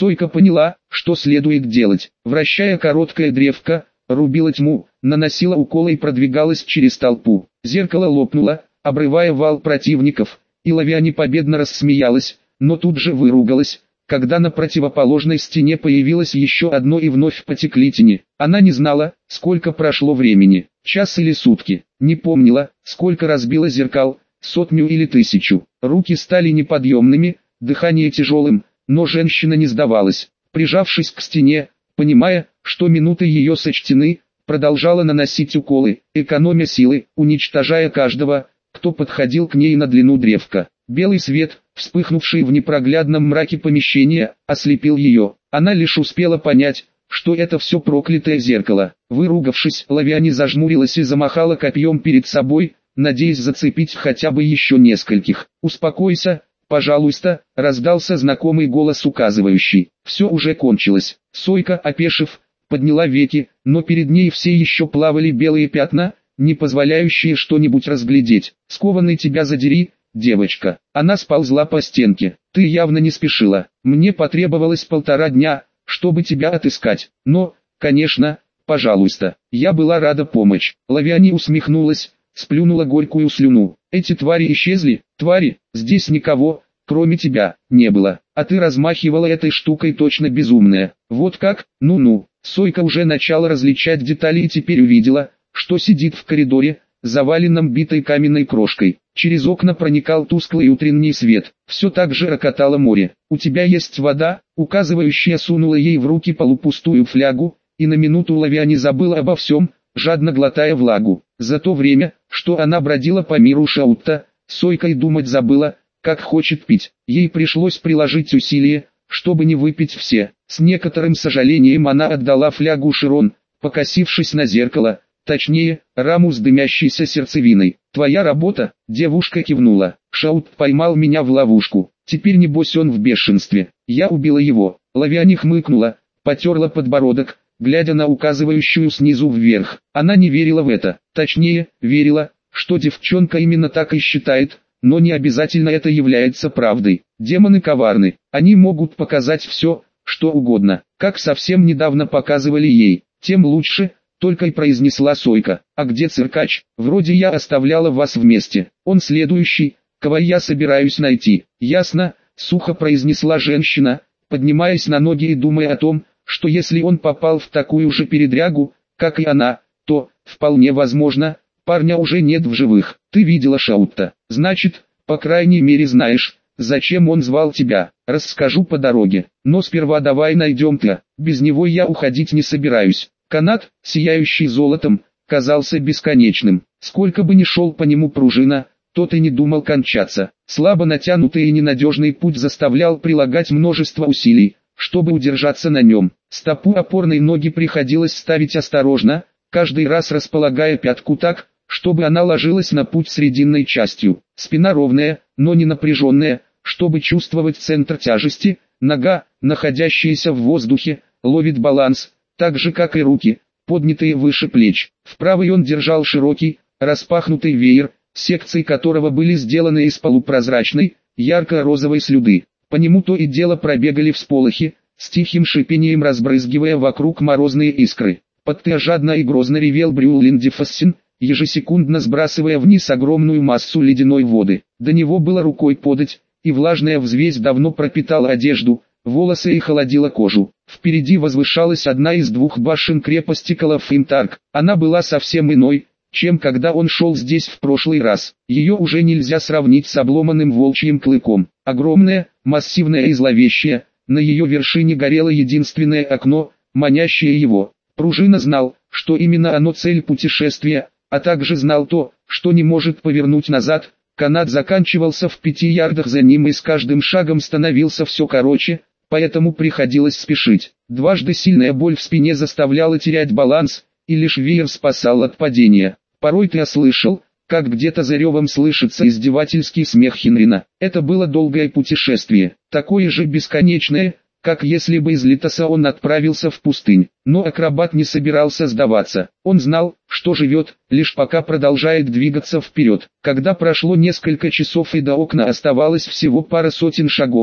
Сойка поняла, что следует делать. Вращая короткое древко, рубила тьму, наносила уколы и продвигалась через толпу. Зеркало лопнуло, обрывая вал противников, и Лавиане победно рассмеялась, но тут же выругалась, когда на противоположной стене появилось еще одно и вновь потекли тени. Она не знала, сколько прошло времени, час или сутки, не помнила, сколько разбила зеркал, 100 или 1000. Руки стали неподъемными, дыхание тяжелым, но женщина не сдавалась. Прижавшись к стене, понимая, что минуты ее сочтены, продолжала наносить уколы, экономя силы, уничтожая каждого, кто подходил к ней на длину древка. Белый свет, вспыхнувший в непроглядном мраке помещения, ослепил ее. Она лишь успела понять, что это все проклятое зеркало. Выругавшись, Лавиане зажмурилась и замахала копьем перед собой, надеясь зацепить хотя бы еще нескольких. «Успокойся, пожалуйста», — раздался знакомый голос, указывающий. Все уже кончилось. Сойка, опешив, подняла веки, но перед ней все еще плавали белые пятна, не позволяющие что-нибудь разглядеть. «Скованный тебя задери, девочка». Она сползла по стенке. «Ты явно не спешила. Мне потребовалось 1,5 дня, чтобы тебя отыскать. Но, конечно, пожалуйста, я была рада помочь». Лавиане усмехнулась, сплюнула горькую слюну. «Эти твари исчезли?» «Твари, здесь никого, кроме тебя, не было. А ты размахивала этой штукой точно безумная». «Вот как? Ну-ну». Сойка уже начала различать детали и теперь увидела, что сидит в коридоре, заваленном битой каменной крошкой. Через окна проникал тусклый утренний свет. Все так же рокотало море. «У тебя есть вода?» Указывающая сунула ей в руки полупустую флягу, и на минуту Лавиане забыла обо всем, жадно глотая влагу. За то время, что она бродила по миру Шаутта, Сойка и думать забыла, как хочет пить. Ей пришлось приложить усилия, чтобы не выпить все. С некоторым сожалением она отдала флягу Широн, покосившись на зеркало, точнее, раму с дымящейся сердцевиной. «Твоя работа?» — девушка кивнула. «Шаут поймал меня в ловушку. Теперь небось он в бешенстве. Я убила его». Лавиане хмыкнула, потерла подбородок, глядя на указывающую снизу вверх. Она не верила в это. Точнее, верила, что девчонка именно так и считает, но не обязательно это является правдой. Демоны коварны. Они могут показать все, что угодно, как совсем недавно показывали ей. «Тем лучше», — только и произнесла Сойка. «А где циркач? Вроде я оставляла вас вместе. Он следующий, кого я собираюсь найти». «Ясно», — сухо произнесла женщина, поднимаясь на ноги и думая о том, что если он попал в такую же передрягу, как и она, то, вполне возможно, парня уже нет в живых. «Ты видела Шаутта, значит, по крайней мере знаешь, зачем он звал тебя. Расскажу по дороге, но сперва давай найдем Т. Без него я уходить не собираюсь». Канат, сияющий золотом, казался бесконечным. Сколько бы ни шел по нему пружина, тот и не думал кончаться. Слабо натянутый и ненадежный путь заставлял прилагать множество усилий, чтобы удержаться на нем. Стопу опорной ноги приходилось ставить осторожно, каждый раз располагая пятку так, чтобы она ложилась на путь срединной частью. Спина ровная, но не напряженная, чтобы чувствовать центр тяжести. Нога, находящаяся в воздухе, ловит баланс, так же как и руки, поднятые выше плеч. В правой он держал широкий, распахнутый веер, секции которого были сделаны из полупрозрачной, ярко-розовой слюды. По нему то и дело пробегали всполохи, с тихим шипением разбрызгивая вокруг морозные искры. Под «Т» жадно и грозно ревел Брюлиндифассин, ежесекундно сбрасывая вниз огромную массу ледяной воды. До него было рукой подать, и влажная взвесь давно пропитала одежду, волосы и холодила кожу. Впереди возвышалась одна из 2 башен крепости Калафимтарк. Она была совсем иной, чем когда он шел здесь в прошлый раз. Ее уже нельзя сравнить с обломанным волчьим клыком. Огромная, массивная и зловещая, на ее вершине горело единственное окно, манящее его. Пружина знал, что именно оно цель путешествия, а также знал то, что не может повернуть назад. Канат заканчивался в 5 ярдах за ним и с каждым шагом становился все короче, поэтому приходилось спешить. Дважды сильная боль в спине заставляла терять баланс, и лишь веер спасал от падения. Порой ты слышал, как где-то за ревом слышится издевательский смех Хенрина. Это было долгое путешествие, такое же бесконечное, как если бы из Литоса он отправился в пустынь. Но акробат не собирался сдаваться. Он знал, что живет, лишь пока продолжает двигаться вперед. Когда прошло несколько часов и до окна оставалось всего пара сотен шагов,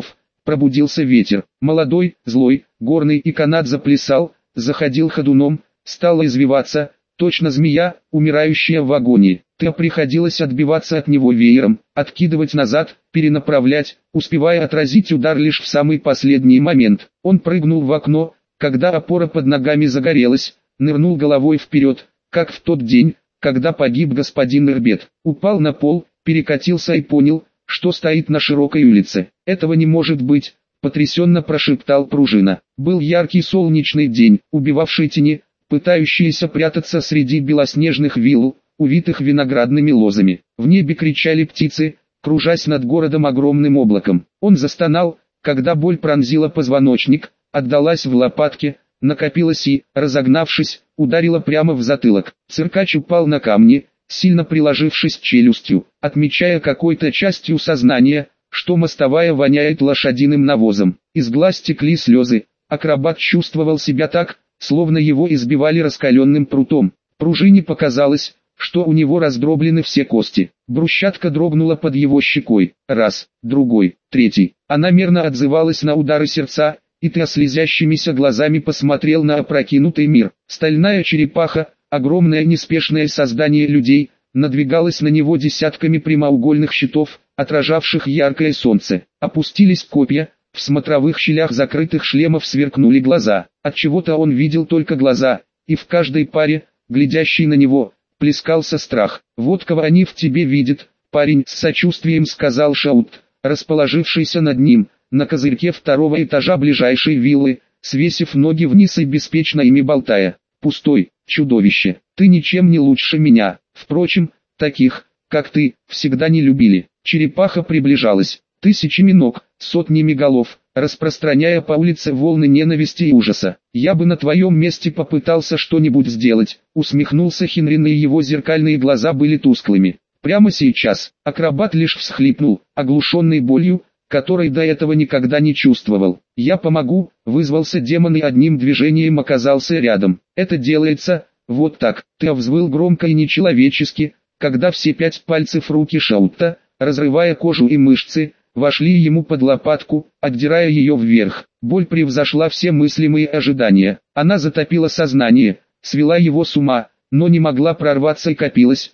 пробудился ветер. Молодой, злой, горный и канат заплясал, заходил ходуном, стал извиваться, точно змея, умирающая в агонии. Приходилось отбиваться от него веером, откидывать назад, перенаправлять, успевая отразить удар лишь в самый последний момент. Он прыгнул в окно, когда опора под ногами загорелась, нырнул головой вперед, как в тот день, когда погиб господин Эрбет. Упал на пол, перекатился и понял, что стоит на широкой улице. «Этого не может быть», — потрясенно прошептал Пружина. Был яркий солнечный день, убивавший тени, пытающиеся прятаться среди белоснежных вилл, увитых виноградными лозами. В небе кричали птицы, кружась над городом огромным облаком. Он застонал, когда боль пронзила позвоночник, отдалась в лопатке, накопилась и, разогнавшись, ударила прямо в затылок. Циркач упал на камни, сильно приложившись челюстью, отмечая какой-то частью сознания, что мостовая воняет лошадиным навозом. Из глаз текли слезы. Акробат чувствовал себя так, словно его избивали раскаленным прутом. Пружине показалось, что у него раздроблены все кости. Брусчатка дрогнула под его щекой. Раз, другой, третий. Она мерно отзывалась на удары сердца, и слезящимися глазами посмотрел на опрокинутый мир. Стальная черепаха, огромное неспешное создание людей, надвигалось на него десятками прямоугольных щитов, отражавших яркое солнце. Опустились копья, в смотровых щелях закрытых шлемов сверкнули глаза. Отчего-то он видел только глаза, и в каждой паре, глядящей на него, плескался страх. «Вот кого они в тебе видят, парень», — с сочувствием сказал Шаут, расположившийся над ним, на козырьке второго этажа ближайшей виллы, свесив ноги вниз и беспечно ими болтая. «Пустой, чудовище, ты ничем не лучше меня. Впрочем, таких, как ты, всегда не любили». Черепаха приближалась, тысячами ног, сотнями голов, распространяя по улице волны ненависти и ужаса. «Я бы на твоем месте попытался что-нибудь сделать», — усмехнулся Хенрин, и его зеркальные глаза были тусклыми. Прямо сейчас, акробат лишь всхлипнул, оглушенный болью, которой до этого никогда не чувствовал. «Я помогу», — вызвался демон и одним движением оказался рядом. «Это делается, вот так». Ты взвыл громко и нечеловечески, когда все 5 пальцев руки Шаута, разрывая кожу и мышцы, вошли ему под лопатку, отдирая ее вверх. Боль превзошла все мыслимые ожидания. Она затопила сознание, свела его с ума, но не могла прорваться и копилась,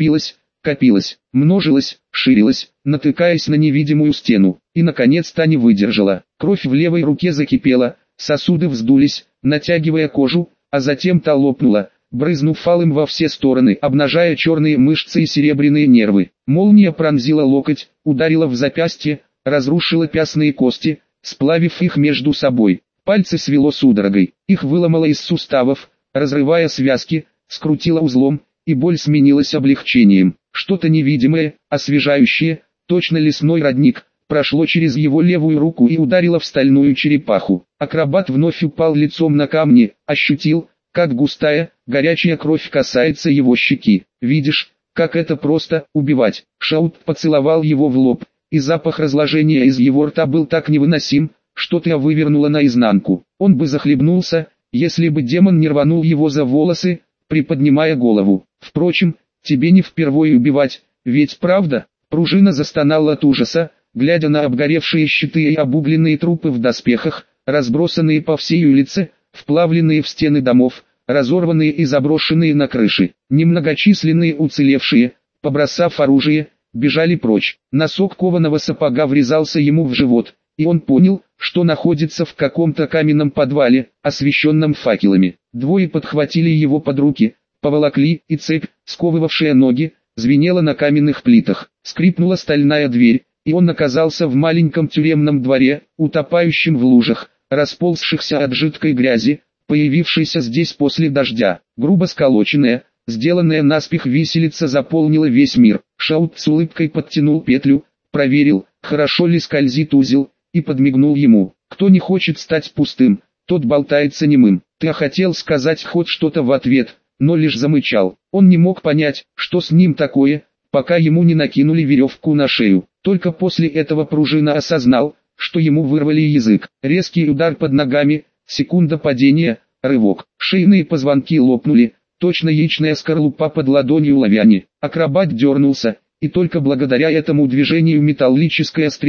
множилась, ширилась, натыкаясь на невидимую стену, и наконец-то не выдержала. Кровь в левой руке закипела, сосуды вздулись, натягивая кожу, а затем та лопнула, брызнув алым во все стороны, обнажая черные мышцы и серебряные нервы. Молния пронзила локоть, ударила в запястье, разрушила пястные кости, сплавив их между собой. Пальцы свело судорогой, их выломало из суставов, разрывая связки, скрутило узлом, и боль сменилась облегчением. Что-то невидимое, освежающее, точно лесной родник, прошло через его левую руку и ударило в стальную черепаху. Акробат вновь упал лицом на камни, ощутил, как густая, горячая кровь касается его щеки. «Видишь, как это просто, убивать». Шаут поцеловал его в лоб, и запах разложения из его рта был так невыносим, что ты вывернула наизнанку. Он бы захлебнулся, если бы демон не рванул его за волосы, приподнимая голову. «Впрочем, тебе не впервые убивать, ведь правда?» Пружина застонала от ужаса, глядя на обгоревшие щиты и обугленные трупы в доспехах, разбросанные по всей улице, вплавленные в стены домов, разорванные и заброшенные на крыши. Немногочисленные уцелевшие, побросав оружие, бежали прочь. Носок кованого сапога врезался ему в живот, и он понял, что находится в каком-то каменном подвале, освещенном факелами. Двое подхватили его под руки, поволокли, и цепь, сковывавшая ноги, звенела на каменных плитах. Скрипнула стальная дверь, и он оказался в маленьком тюремном дворе, утопающем в лужах, расползшихся от жидкой грязи, появившейся здесь после дождя. Грубо сколоченная, сделанная наспех виселица заполнила весь мир. Шаут с улыбкой подтянул петлю, проверил, хорошо ли скользит узел, и подмигнул ему. Кто не хочет стать пустым, тот болтается немым. Ты хотел сказать хоть что-то в ответ, но лишь замычал. Он не мог понять, что с ним такое, пока ему не накинули веревку на шею. Только после этого Пружина осознал, что ему вырвали язык. Резкий удар под ногами, секунда падения, рывок. Шейные позвонки лопнули, точно яичная скорлупа под ладонью лавяни. Акробат дернулся, и только благодаря этому движению металлическая стрела,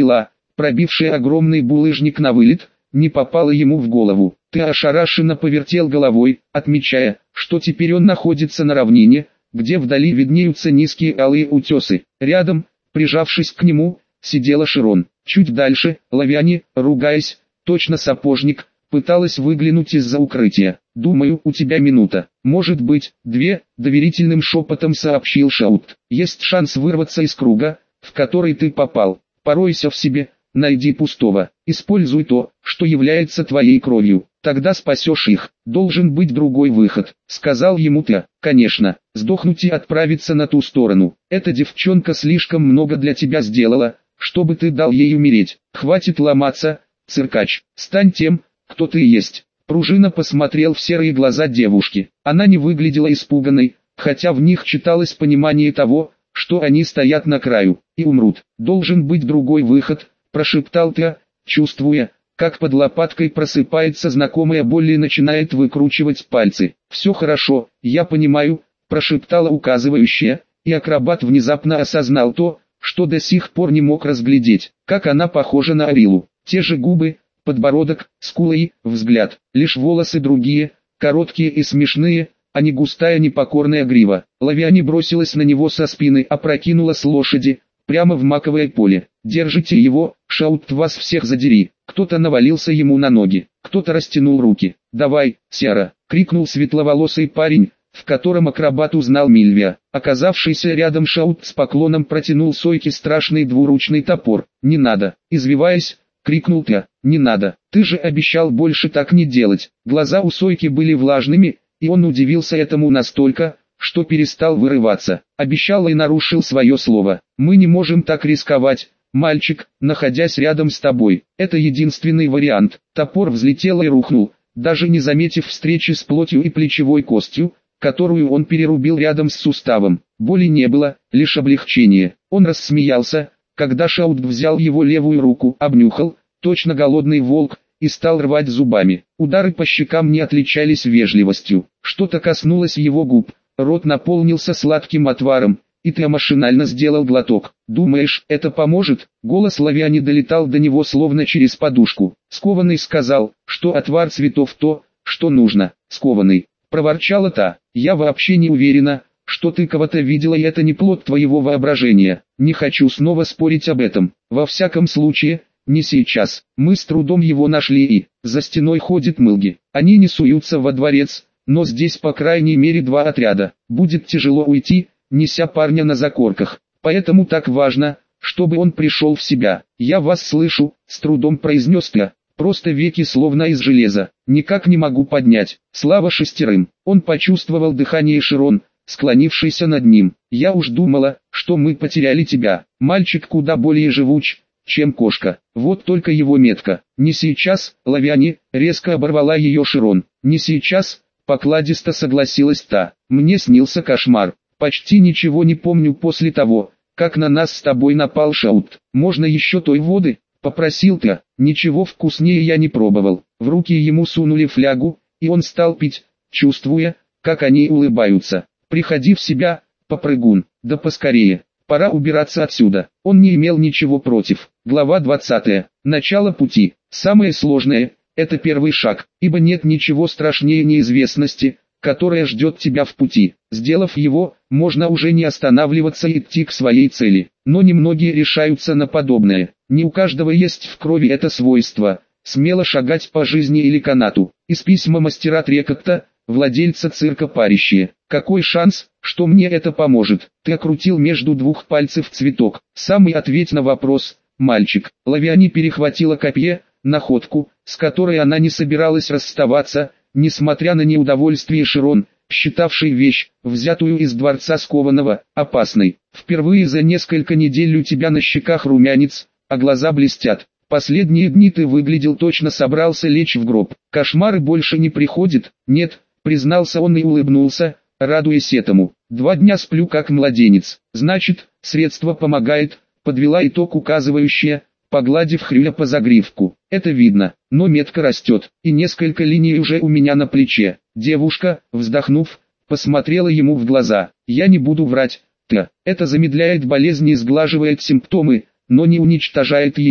пробившая огромный булыжник на вылет, не попала ему в голову. Ты ошарашенно повертел головой, отмечая, что теперь он находится на равнине, где вдали виднеются низкие алые утесы. Рядом, прижавшись к нему, сидела Широн. Чуть дальше, Лавиане, ругаясь, точно сапожник, пыталась выглянуть из-за укрытия. «Думаю, у тебя минута, может быть, две», — доверительным шепотом сообщил Шаут. «Есть шанс вырваться из круга, в который ты попал. Поройся в себе, найди пустого, используй то, что является твоей кровью, тогда спасешь их. Должен быть другой выход», — сказал ему Теа. «Конечно, сдохнуть и отправиться на ту сторону. Эта девчонка слишком много для тебя сделала, чтобы ты дал ей умереть. Хватит ломаться, циркач, стань тем, кто ты есть». Пружина посмотрел в серые глаза девушки. Она не выглядела испуганной, хотя в них читалось понимание того, что они стоят на краю и умрут. «Должен быть другой выход», — прошептал Теа, чувствуя, как под лопаткой просыпается знакомая боль и начинает выкручивать пальцы. «Все хорошо, я понимаю», — прошептала указывающая, и акробат внезапно осознал то, что до сих пор не мог разглядеть, как она похожа на Арилу. Те же губы, подбородок, скулы и взгляд, лишь волосы другие, короткие и смешные, а не густая непокорная грива. Лавиане бросилась на него со спины, опрокинула с лошади, прямо в маковое поле. «Держите его, Шаут, вас всех задери!» Кто-то навалился ему на ноги, кто-то растянул руки. «Давай, Сера!» — крикнул светловолосый парень, в котором акробат узнал Мильвия. Оказавшийся рядом Шаут с поклоном протянул Сойке страшный двуручный топор. «Не надо!» — извиваясь, крикнул Теа. «Не надо, ты же обещал больше так не делать». Глаза у Сойки были влажными, и он удивился этому настолько, что перестал вырываться. Обещал и нарушил свое слово. «Мы не можем так рисковать, мальчик, находясь рядом с тобой. Это единственный вариант». Топор взлетел и рухнул, даже не заметив встречи с плотью и плечевой костью, которую он перерубил рядом с суставом. Боли не было, лишь облегчение. Он рассмеялся, когда Шаут взял его левую руку, обнюхал, точно голодный волк, и стал рвать зубами. Удары по щекам не отличались вежливостью. Что-то коснулось его губ, рот наполнился сладким отваром, и Теа машинально сделал глоток. «Думаешь, это поможет?» Голос Лавиане долетал до него словно через подушку. Скованный сказал, что отвар цветов то, что нужно. «Скованный», проворчала та, «я вообще не уверена, что ты кого-то видела, и это не плод твоего воображения. Не хочу снова спорить об этом. Во всяком случае, не сейчас. Мы с трудом его нашли и за стеной ходит Мылги. Они не суются во дворец, но здесь по крайней мере 2 отряда. Будет тяжело уйти, неся парня на закорках. Поэтому так важно, чтобы он пришел в себя». «Я вас слышу», — с трудом произнес Теа. «Просто веки словно из железа. Никак не могу поднять. Слава 6. Он почувствовал дыхание Широн, склонившийся над ним. «Я уж думала, что мы потеряли тебя». Мальчик куда более живуч, чем кошка. Вот только его метка. «Не сейчас, Лавиане», резко оборвала ее Широн. «Не сейчас», покладисто согласилась та. «Мне снился кошмар. Почти ничего не помню после того, как на нас с тобой напал Шаут. Можно еще той воды?» Попросил Теа. «Ничего вкуснее я не пробовал». В руки ему сунули флягу, и он стал пить, чувствуя, как они улыбаются. «Приходи в себя, попрыгун, да поскорее, пора убираться отсюда». Он не имел ничего против. Глава 20. Начало пути. Самое сложное – это первый шаг, ибо нет ничего страшнее неизвестности, которая ждет тебя в пути. Сделав его, можно уже не останавливаться и идти к своей цели. Но немногие решаются на подобное. Не у каждого есть в крови это свойство – смело шагать по жизни или канату. Из письма мастера Трекотта, владельца цирка Парище. «Какой шанс, что мне это поможет?» Ты окрутил между 2 пальцев цветок. Самый ответь на вопрос, мальчик. Лавиане перехватила копье, находку, с которой она не собиралась расставаться, несмотря на неудовольствие Широн, считавшей вещь, взятую из дворца скованного, опасной. «Впервые за несколько недель у тебя на щеках румянец, а глаза блестят. Последние дни ты выглядел точно собрался лечь в гроб. Кошмары больше не приходят?» «Нет», признался он и улыбнулся, радуясь этому. 2 дня сплю как младенец. «Значит, средство помогает», подвела итог указывающая, погладив Хрюля по загривку. «Это видно, но метка растет, и несколько линий уже у меня на плече». Девушка, вздохнув, посмотрела ему в глаза. «Я не буду врать, Теа. Это замедляет болезнь и сглаживает симптомы, но не уничтожает ее.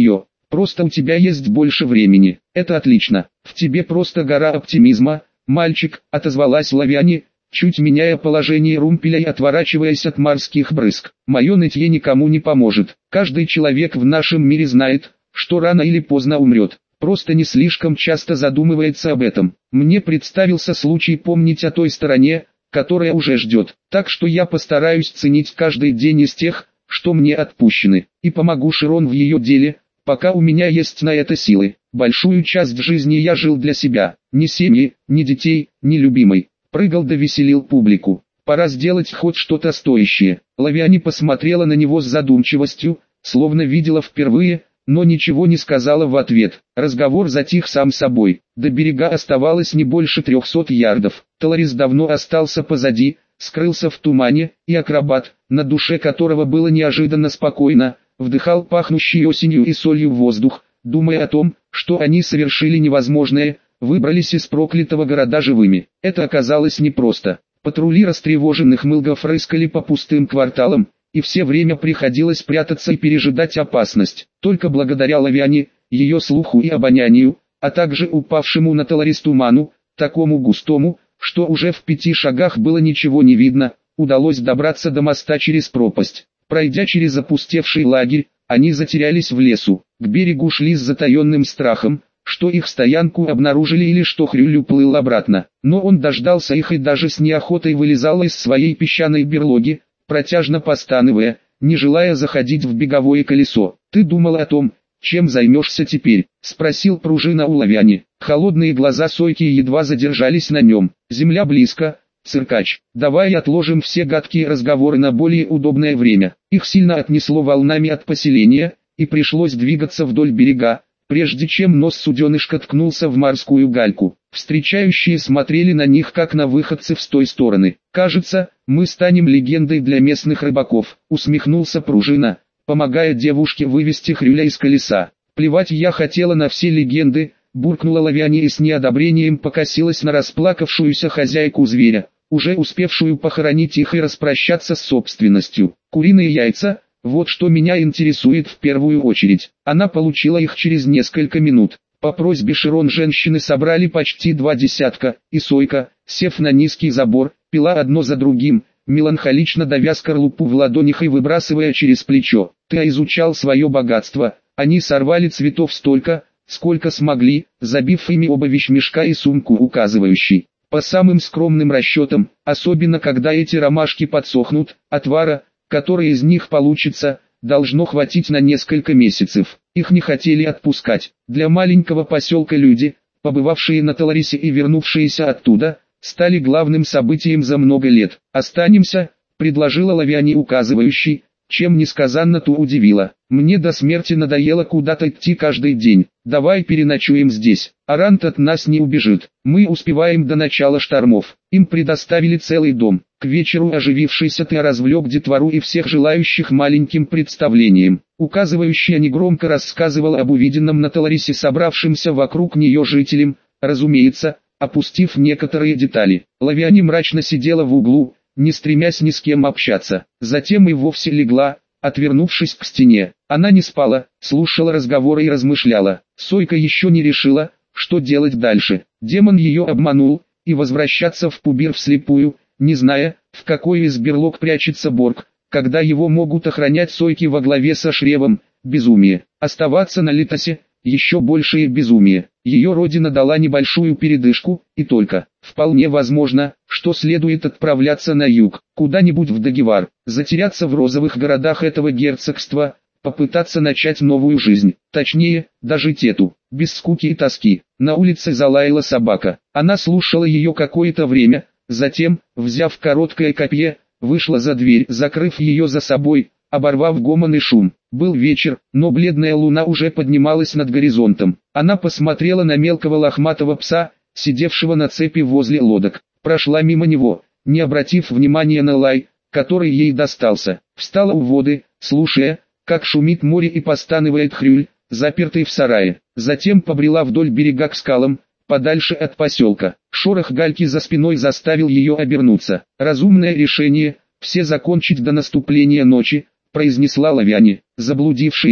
Просто у тебя есть больше времени. Это отлично. В тебе просто гора оптимизма, мальчик, отозвалась Лавиане, чуть меняя положение румпеля и отворачиваясь от морских брызг. Мое нытье никому не поможет. Каждый человек в нашем мире знает, что рано или поздно умрет. Просто не слишком часто задумывается об этом. Мне представился случай помнить о той стороне, которая уже ждет. Так что я постараюсь ценить каждый день из тех, что мне отпущены, и помогу Широн в ее деле, пока у меня есть на это силы. Большую часть жизни я жил для себя, ни семьи, ни детей, ни любимой. Прыгал да веселил публику. Пора сделать хоть что-то стоящее. Лавиане посмотрела на него с задумчивостью, словно видела впервые, но ничего не сказала в ответ. Разговор затих сам собой. До берега оставалось не больше 300 ярдов. Толарис давно остался позади, скрылся в тумане, и акробат, на душе которого было неожиданно спокойно, вдыхал пахнущий осенью и солью воздух, думая о том, что они совершили невозможное, выбрались из проклятого города живыми. Это оказалось непросто. Патрули растревоженных мылгов рыскали по пустым кварталам, и все время приходилось прятаться и пережидать опасность. Только благодаря Лавиане, ее слуху и обонянию, а также упавшему на Толарис туману, такому густому, что уже в 5 шагах было ничего не видно, удалось добраться до моста через пропасть. Пройдя через опустевший лагерь, они затерялись в лесу. К берегу шли с затаенным страхом, что их стоянку обнаружили или что Хрюль уплыл обратно. Но он дождался их и даже с неохотой вылезал из своей песчаной берлоги, протяжно постановая, не желая заходить в беговое колесо. «Ты думал о том, чем займешься теперь?» — спросил Пружина у Лавиане. Холодные глаза Сойки едва задержались на нем. «Земля близко, циркач. Давай отложим все гадкие разговоры на более удобное время». Их сильно отнесло волнами от поселения, и пришлось двигаться вдоль берега, прежде чем нос суденышка ткнулся в морскую гальку. Встречающие смотрели на них как на выходцев с той стороны. «Кажется, мы станем легендой для местных рыбаков», — усмехнулся Пружина, помогая девушке вывести Хрюля из колеса. «Плевать я хотела на все легенды», — буркнула Лавиане и с неодобрением покосилась на расплакавшуюся хозяйку зверя, уже успевшую похоронить их и распрощаться с собственностью. «Куриные яйца? Вот что меня интересует в первую очередь». Она получила их через несколько минут. По просьбе Широн женщины собрали почти 2 десятка, и Сойка, сев на низкий забор, пила одно за другим, меланхолично давя скорлупу в ладонях и выбрасывая через плечо. «Ты изучал свое богатство». Они сорвали цветов столько, сколько смогли, забив ими оба вещмешка и сумку указывающий. По самым скромным расчетам, особенно когда эти ромашки подсохнут, отвара, который из них получится, должно хватить на несколько месяцев. Их не хотели отпускать. Для маленького поселка люди, побывавшие на Толарисе и вернувшиеся оттуда, стали главным событием за много лет. «Останемся», — предложила Лавиане указывающий, чем несказанно ту удивила. «Мне до смерти надоело куда-то идти каждый день. Давай переночуем здесь. Арант от нас не убежит. Мы успеваем до начала штормов». Им предоставили целый дом. К вечеру оживившийся Теа развлек детвору и всех желающих маленьким представлением. Указывающий негромко рассказывал об увиденном на Толарисе собравшимся вокруг нее жителям, разумеется, опустив некоторые детали. Лавиане мрачно сидела в углу, не стремясь ни с кем общаться. Затем и вовсе легла, отвернувшись к стене. Она не спала, слушала разговоры и размышляла. Сойка еще не решила, что делать дальше. Демон ее обманул, и возвращаться в Пубир вслепую, не зная, в какой из берлог прячется Борг, когда его могут охранять Сойки во главе со Шревом, безумие. Оставаться на Литосе, еще большее безумие. Ее родина дала небольшую передышку, и только. Вполне возможно, что следует отправляться на юг, куда-нибудь в Дагевар, затеряться в розовых городах этого герцогства, попытаться начать новую жизнь. Точнее, дожить эту, без скуки и тоски. На улице залаяла собака. Она слушала ее какое-то время, затем, взяв короткое копье, вышла за дверь, закрыв ее за собой, оборвав гомон и шум. Был вечер, но бледная луна уже поднималась над горизонтом. Она посмотрела на мелкого лохматого пса, сидевшего на цепи возле лодок. Прошла мимо него, не обратив внимания на лай, который ей достался. Встала у воды, слушая, как шумит море и постанывает Хрюль, запертый в сарае. Затем побрела вдоль берега к скалам, подальше от поселка. Шорох гальки за спиной заставил ее обернуться. «Разумное решение, все закончить до наступления ночи», — произнесла Лавиане. Заблудившиеся,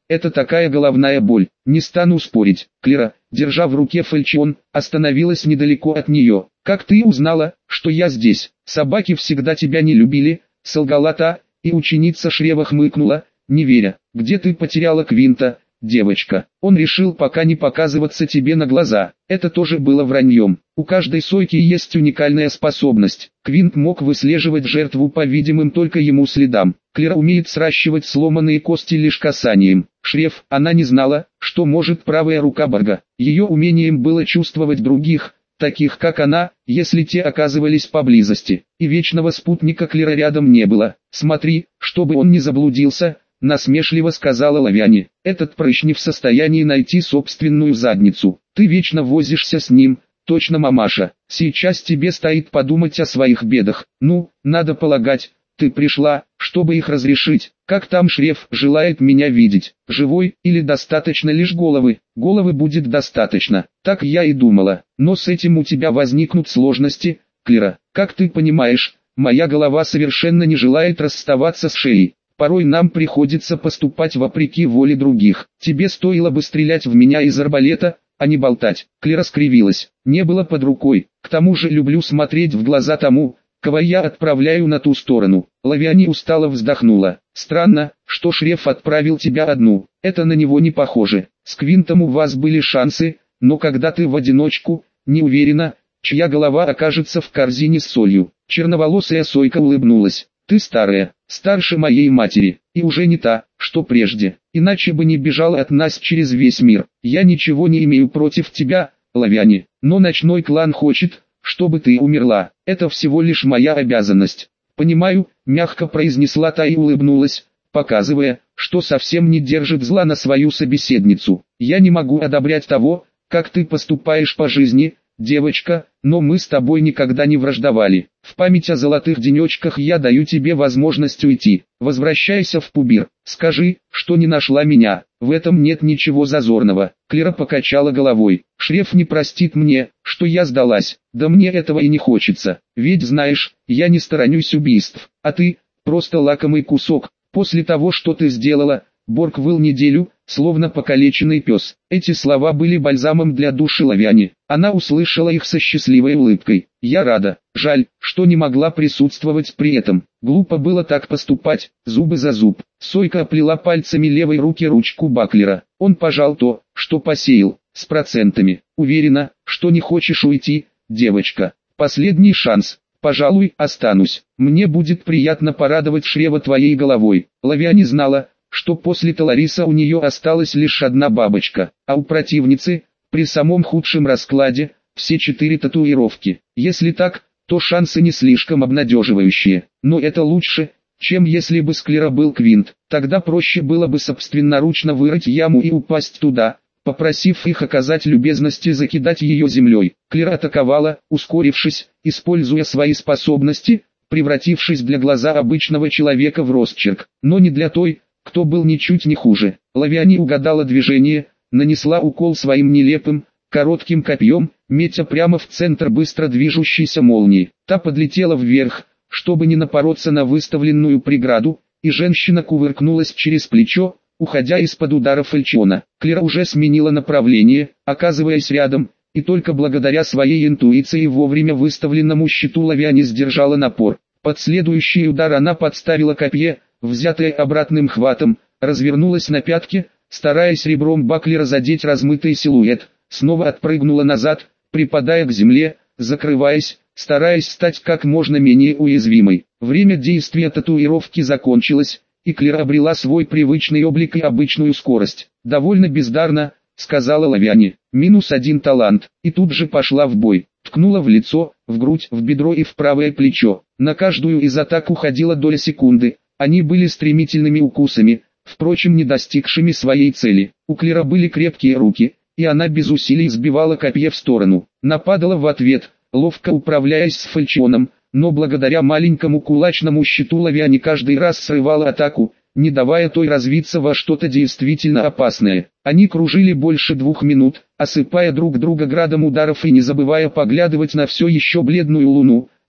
это такая головная боль, не стану спорить. Клира, держа в руке фальчион, остановилась недалеко от нее. Как ты узнала, что я здесь? Собаки всегда тебя не любили, солгала та, и ученица Шрева хмыкнула, не веря. Где ты потеряла Квинта, девочка? Он решил пока не показываться тебе на глаза. Это тоже было враньем. У каждой сойки есть уникальная способность. Квинт мог выслеживать жертву по видимым только ему следам. Клира умеет сращивать сломанные кости лишь касанием. Шреф, она не знала, что может правая рука Барга. Ее умением было чувствовать других, таких как она, если те оказывались поблизости. И вечного спутника Клира рядом не было. Смотри, чтобы он не заблудился, насмешливо сказала Лавиане. Этот прыщ не в состоянии найти собственную задницу. Ты вечно возишься с ним, точно мамаша. Сейчас тебе стоит подумать о своих бедах. Ну, надо полагать, ты пришла, чтобы их разрешить. Как там Шреф желает меня видеть? Живой, или достаточно лишь головы? Головы будет достаточно. Так я и думала. Но с этим у тебя возникнут сложности, Клира. Как ты понимаешь, моя голова совершенно не желает расставаться с шеей. Порой нам приходится поступать вопреки воле других. Тебе стоило бы стрелять в меня из арбалета, а не болтать. Клира скривилась. Не было под рукой. К тому же люблю смотреть в глаза тому, кого я отправляю на ту сторону. Лавиане устало вздохнула. Странно, что Шреф отправил тебя одну. Это на него не похоже. С Квинтом у вас были шансы, но когда ты в одиночку, не уверена, чья голова окажется в корзине с солью. Черноволосая сойка улыбнулась. Ты старая, старше моей матери, и уже не та, что прежде. Иначе бы не бежала от нас через весь мир. Я ничего не имею против тебя, Лавиане, но ночной клан хочет, чтобы ты умерла. Это всего лишь моя обязанность. Понимаю, мягко произнесла та и улыбнулась, показывая, что совсем не держит зла на свою собеседницу. Я не могу одобрять того, как ты поступаешь по жизни, девочка, но мы с тобой никогда не враждовали. В память о золотых денечках я даю тебе возможность уйти. Возвращайся в Пубир. Скажи, что не нашла меня. В этом нет ничего зазорного. Клира покачала головой. Шреф не простит мне, что я сдалась. Да мне этого и не хочется. Ведь знаешь, я не сторонюсь убийств. А ты, просто лакомый кусок. После того, что ты сделала, Борг выл неделю, словно покалеченный пес. Эти слова были бальзамом для души Лавиане. Она услышала их со счастливой улыбкой. Я рада. Жаль, что не могла присутствовать при этом. Глупо было так поступать, зубы за зуб. Сойка оплела пальцами левой руки ручку Баклера. Он пожал то, что посеял, с процентами. Уверена, что не хочешь уйти, девочка. Последний шанс. Пожалуй, останусь. Мне будет приятно порадовать Шрева твоей головой. Лавиане знала, что после Талариса у нее осталась лишь одна бабочка, а у противницы, при самом худшем раскладе, все 4 татуировки. Если так, то шансы не слишком обнадеживающие, но это лучше, чем если бы с Клира был Квинт. Тогда проще было бы собственноручно вырыть яму и упасть туда, попросив их оказать любезность и закидать ее землей. Клира атаковала, ускорившись, используя свои способности, превратившись для глаза обычного человека в росчерк, но не для той, кто был ничуть не хуже. Лавиане угадала движение, нанесла укол своим нелепым, коротким копьем, метя прямо в центр быстро движущейся молнии. Та подлетела вверх, чтобы не напороться на выставленную преграду, и женщина кувыркнулась через плечо, уходя из-под удара фальчиона. Клира уже сменила направление, оказываясь рядом, и только благодаря своей интуиции вовремя выставленному щиту Лавиане сдержала напор. Под следующий удар она подставила копье, взятая обратным хватом, развернулась на пятки, стараясь ребром Баклера задеть размытый силуэт, снова отпрыгнула назад, припадая к земле, закрываясь, стараясь стать как можно менее уязвимой. Время действия татуировки закончилось, и Клира обрела свой привычный облик и обычную скорость. «Довольно бездарно», — сказала Лавиане, — «-1 талант», и тут же пошла в бой. Ткнула в лицо, в грудь, в бедро и в правое плечо. На каждую из атак уходила доля секунды. Они были стремительными укусами, впрочем не достигшими своей цели. У Клира были крепкие руки, и она без усилий сбивала копье в сторону. Нападала в ответ, ловко управляясь с фальчионом, но благодаря маленькому кулачному щиту Лавиане каждый раз срывала атаку, не давая той развиться во что-то действительно опасное. Они кружили больше 2 минут, осыпая друг друга градом ударов и не забывая поглядывать на все еще бледную луну,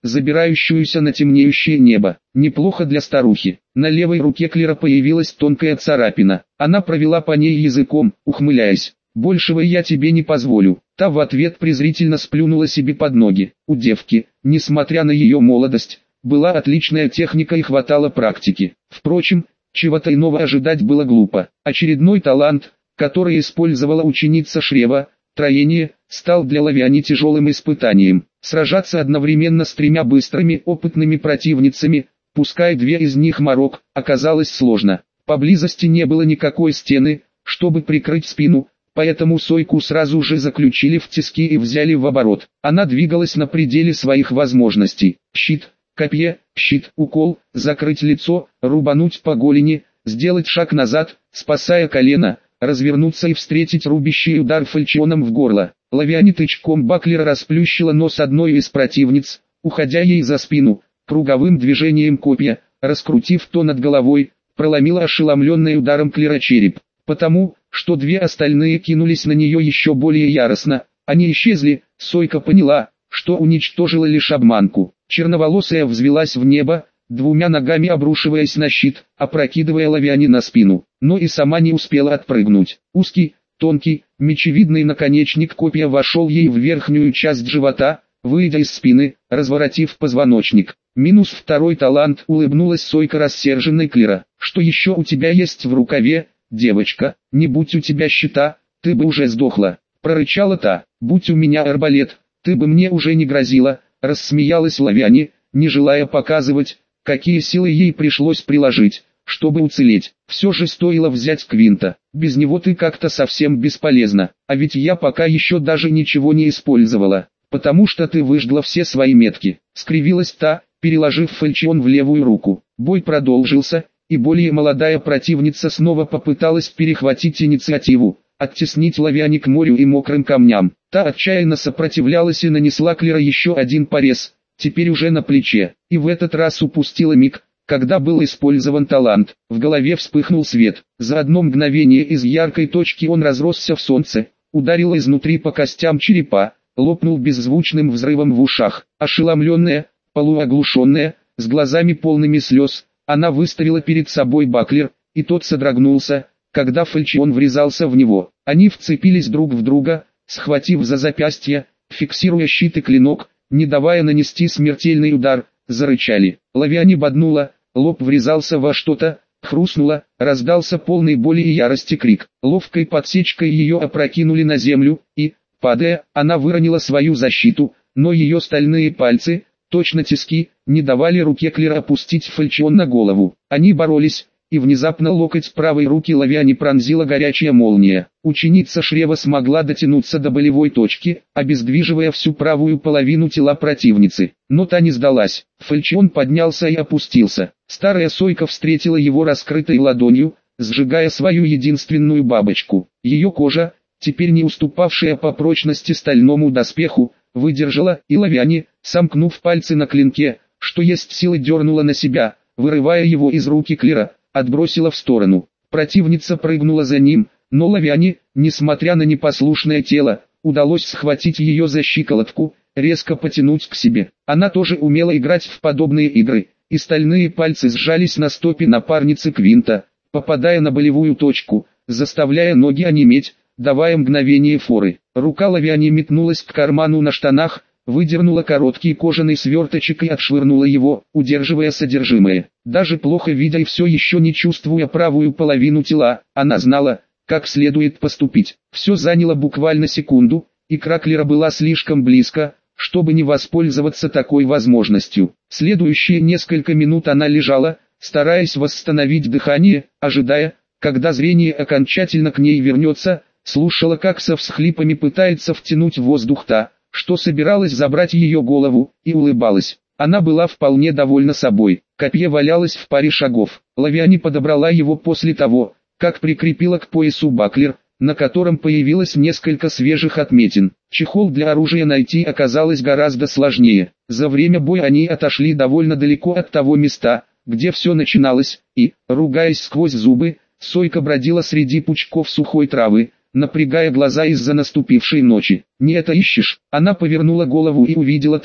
забирающуюся на темнеющее небо. Неплохо для старухи. На левой руке Клира появилась тонкая царапина. Она провела по ней языком, ухмыляясь. «Большего я тебе не позволю». Та в ответ презрительно сплюнула себе под ноги. У девки, несмотря на ее молодость, была отличная техника и хватало практики. Впрочем, чего-то иного ожидать было глупо. Очередной талант, который использовала ученица Шрева, троение, стал для Лавиани тяжелым испытанием. Сражаться одновременно с тремя быстрыми, опытными противницами, пускай две из них морок, оказалось сложно. Поблизости не было никакой стены, чтобы прикрыть спину, поэтому Сойку сразу же заключили в тиски и взяли в оборот. Она двигалась на пределе своих возможностей. Щит, копье, щит, укол, закрыть лицо, рубануть по голени, сделать шаг назад, спасая колено, развернуться и встретить рубящий удар фальчионом в горло. Лавиани тычком баклера расплющила нос одной из противниц, уходя ей за спину, круговым движением копья, раскрутив то над головой, проломила ошеломленный ударом Клира череп. Потому, что две остальные кинулись на нее еще более яростно, они исчезли, Сойка поняла, что уничтожила лишь обманку. Черноволосая взвелась в небо, двумя ногами обрушиваясь на щит, опрокидывая Лавиани на спину, но и сама не успела отпрыгнуть. Узкий, тонкий, мечевидный наконечник копья вошел ей в верхнюю часть живота, выйдя из спины, разворотив позвоночник. Минус второй талант, улыбнулась Сойка рассерженной Клира. Что еще у тебя есть в рукаве, девочка? Не будь у тебя щита, ты бы уже сдохла. Прорычала та. Будь у меня арбалет, ты бы мне уже не грозила, рассмеялась Лавиани, не желая показывать, какие силы ей пришлось приложить, чтобы уцелеть. Все же стоило взять Квинта. Без него ты как-то совсем бесполезна, а ведь я пока еще даже ничего не использовала, потому что ты выжгла все свои метки. Скривилась та, переложив фальчион в левую руку. Бой продолжился, и более молодая противница снова попыталась перехватить инициативу, оттеснить Лавиани к морю и мокрым камням. Та отчаянно сопротивлялась и нанесла Клира еще один порез, теперь уже на плече, и в этот раз упустила миг, когда был использован талант. В голове вспыхнул свет. За одно мгновение из яркой точки он разросся в солнце, ударил изнутри по костям черепа, лопнул беззвучным взрывом в ушах. Ошеломленная, полуоглушенная, с глазами полными слез, она выставила перед собой баклер, и тот содрогнулся, когда фальчион врезался в него. Они вцепились друг в друга, схватив за запястья, фиксируя щит и клинок, не давая нанести смертельный удар, зарычали. Лавиани боднула, лоб врезался во что-то, хрустнуло, раздался полный боли и ярости крик. Ловкой подсечкой ее опрокинули на землю, и, падая, она выронила свою защиту, но ее стальные пальцы, точно тиски, не давали руке Клира опустить фальчион на голову. Они боролись, и внезапно локоть правой руки Лавиани пронзила горячая молния. Ученица Шрева смогла дотянуться до болевой точки, обездвиживая всю правую половину тела противницы. Но та не сдалась. Фальчион поднялся и опустился. Старая Сойка встретила его раскрытой ладонью, сжигая свою единственную бабочку. Ее кожа, теперь не уступавшая по прочности стальному доспеху, выдержала, и Лавиани, сомкнув пальцы на клинке, что есть силы, дернула на себя, вырывая его из руки Клира, отбросила в сторону. Противница прыгнула за ним, но Лавиани, несмотря на непослушное тело, удалось схватить ее за щиколотку, резко потянуть к себе. Она тоже умела играть в подобные игры, и стальные пальцы сжались на стопе напарницы Квинта, попадая на болевую точку, заставляя ноги онеметь, давая мгновение форы. Рука Лавиани метнулась к карману на штанах, выдернула короткий кожаный сверточек и отшвырнула его, удерживая содержимое. Даже плохо видя и все еще не чувствуя правую половину тела, она знала, как следует поступить. Все заняло буквально секунду, и Клира была слишком близко, чтобы не воспользоваться такой возможностью. Следующие несколько минут она лежала, стараясь восстановить дыхание, ожидая, когда зрение окончательно к ней вернется, слушала, как со всхлипами пытается втянуть воздух та, что собиралась забрать ее голову, и улыбалась. Она была вполне довольна собой. Копье валялось в паре шагов. Лавиани подобрала его после того, как прикрепила к поясу баклер, на котором появилось несколько свежих отметин. Чехол для оружия найти оказалось гораздо сложнее. За время боя они отошли довольно далеко от того места, где все начиналось, и, ругаясь сквозь зубы, Сойка бродила среди пучков сухой травы, напрягая глаза из-за наступившей ночи. «Не это ищешь?» Она повернула голову и увидела Теа,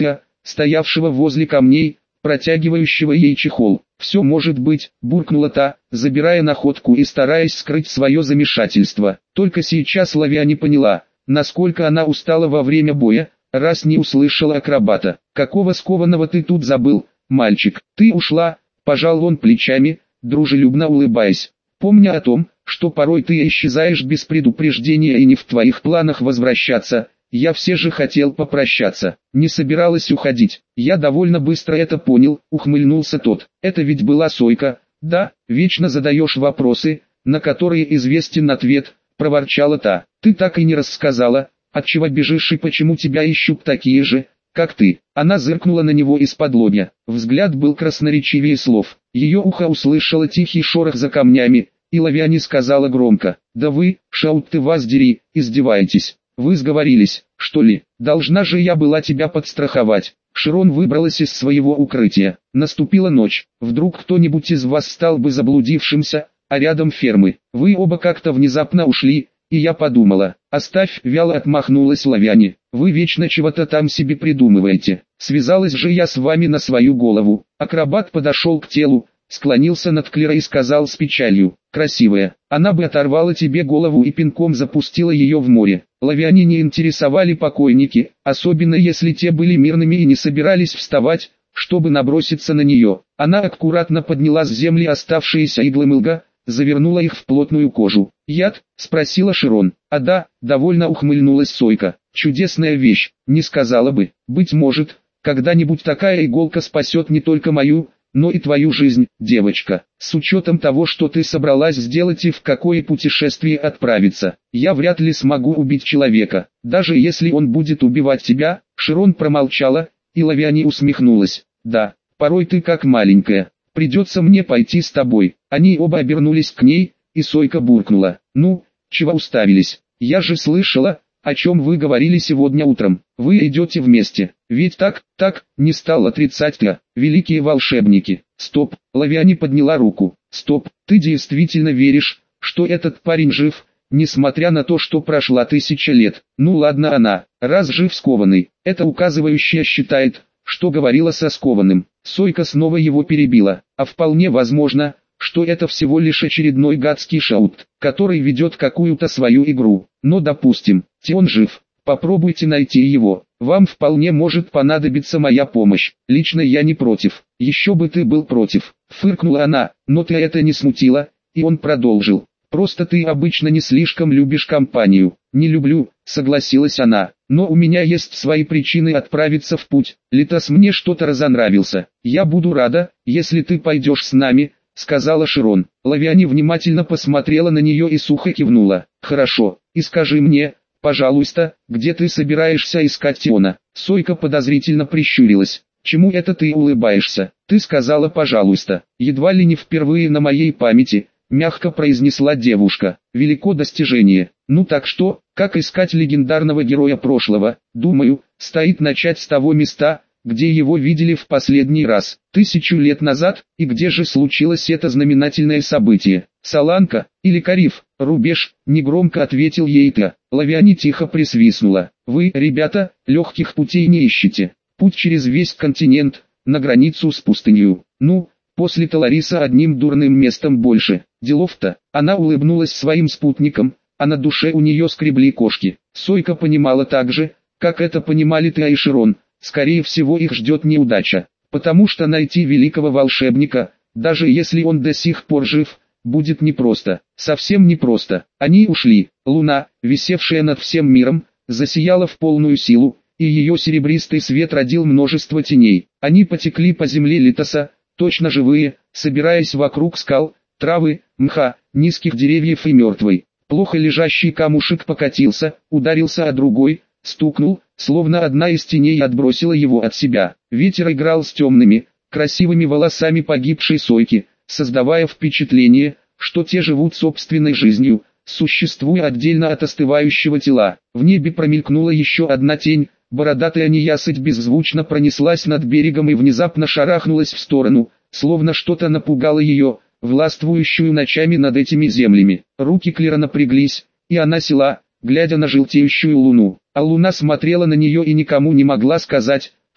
стоявшего возле камней, протягивающего ей чехол. «Все может быть», — буркнула та, забирая находку и стараясь скрыть свое замешательство. Только сейчас Лавиане поняла, насколько она устала во время боя, раз не услышала акробата. «Какого скованного ты тут забыл, мальчик? Ты ушла», — пожал он плечами, дружелюбно улыбаясь. «Помня о том, что порой ты исчезаешь без предупреждения и не в твоих планах возвращаться, я все же хотел попрощаться. Не собиралась уходить. Я довольно быстро это понял», — ухмыльнулся тот. «Это ведь была Сойка, да? Вечно задаешь вопросы, на которые известен ответ», — проворчала та. «Ты так и не рассказала, отчего бежишь и почему тебя ищут такие же, как ты». Она зыркнула на него из-под взгляд был красноречивее слов. Ее ухо услышало тихий шорох за камнями, и Лавиане сказала громко: «Да вы, Шаут, ты вас дери, издеваетесь. Вы сговорились, что ли? Должна же я была тебя подстраховать». Широн выбралась из своего укрытия. Наступила ночь. Вдруг кто-нибудь из вас стал бы заблудившимся, а рядом фермы. Вы оба как-то внезапно ушли, и я подумала. «Оставь», — вяло отмахнулась Лавиане. «Вы вечно чего-то там себе придумываете. Связалась же я с вами на свою голову». Акробат подошел к телу, склонился над Клирой и сказал с печалью: «Красивая, она бы оторвала тебе голову и пинком запустила ее в море». Лавиане не интересовали покойники, особенно если те были мирными и не собирались вставать, чтобы наброситься на нее. Она аккуратно подняла с земли оставшиеся иглы мылга, завернула их в плотную кожу. «Яд?» — спросила Широн. «А да», — довольно ухмыльнулась Сойка. «Чудесная вещь, не сказала бы. Быть может, когда-нибудь такая иголка спасет не только мою, но и твою жизнь, девочка. С учетом того, что ты собралась сделать и в какое путешествие отправиться, я вряд ли смогу убить человека, даже если он будет убивать тебя». Широн промолчала, и Лавиане усмехнулась. «Да, порой ты как маленькая. Придется мне пойти с тобой». Они оба обернулись к ней, и Сойка буркнула: «Ну, чего уставились? Я же слышала, о чем вы говорили сегодня утром. Вы идете вместе, ведь так?» Не стал отрицать я. «Великие волшебники». «Стоп», — Лавиане подняла руку. «Стоп, ты действительно веришь, что этот парень жив, несмотря на то, что прошла 1000 лет?» «Ну ладно она, раз жив скованный, это указывающее считает, что говорила со скованным». Сойка снова его перебила. «А вполне возможно, что это всего лишь очередной гадский Шаут, который ведет какую-то свою игру. Но допустим, он жив. Попробуйте найти его. Вам вполне может понадобиться моя помощь. Лично я не против». «Еще бы ты был против», — фыркнула она, но ты это не смутило, и он продолжил: «Просто ты обычно не слишком любишь компанию». «Не люблю», — согласилась она, «но у меня есть свои причины отправиться в путь. Литос мне что-то разонравился. Я буду рада, если ты пойдешь с нами», — сказала Широн. Лавиане внимательно посмотрела на нее и сухо кивнула. «Хорошо, и скажи мне, пожалуйста, где ты собираешься искать Тиона?» Сойка подозрительно прищурилась. «Чему это ты улыбаешься? Ты сказала «пожалуйста». Едва ли не впервые на моей памяти», — мягко произнесла девушка. «Велико достижение. Ну так что, как искать легендарного героя прошлого? Думаю, стоит начать с того места, где его видели в последний раз, 1000 лет назад. И где же случилось это знаменательное событие? Саланка или Кариф? Рубеж?» — негромко ответил ей Та. Лавиане тихо присвистнула. «Вы, ребята, легких путей не ищете. Путь через весь континент, на границу с пустынью. Ну, после Талариса одним дурным местом больше. Делов-то». Она улыбнулась своим спутникам, а на душе у нее скребли кошки. Сойка понимала так же, как это понимали Та и Широн. Скорее всего, их ждет неудача, потому что найти великого волшебника, даже если он до сих пор жив, будет непросто, совсем непросто. Они ушли. Луна, висевшая над всем миром, засияла в полную силу, и ее серебристый свет родил множество теней. Они потекли по земле Литоса, точно живые, собираясь вокруг скал, травы, мха, низких деревьев и мертвой. Плохо лежащий камушек покатился, ударился о другой, стукнул, словно одна из теней отбросила его от себя. Ветер играл с темными, красивыми волосами погибшей Сойки, создавая впечатление, что те живут собственной жизнью, существуя отдельно от остывающего тела. В небе промелькнула еще одна тень, бородатая неясыть беззвучно пронеслась над берегом и внезапно шарахнулась в сторону, словно что-то напугало ее, властвующую ночами над этими землями. Руки Клира напряглись, и она села, глядя на желтеющую луну. А луна смотрела на нее и никому не могла сказать,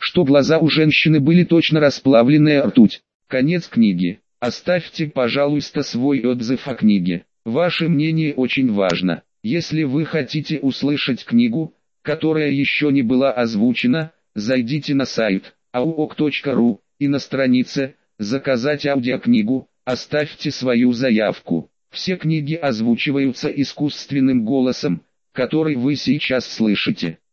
что глаза у женщины были точно расплавленная ртуть. Конец книги. Оставьте, пожалуйста, свой отзыв о книге. Ваше мнение очень важно. Если вы хотите услышать книгу, которая еще не была озвучена, зайдите на сайт auok.ru и на странице «Заказать аудиокнигу» оставьте свою заявку. Все книги озвучиваются искусственным голосом, который вы сейчас слышите.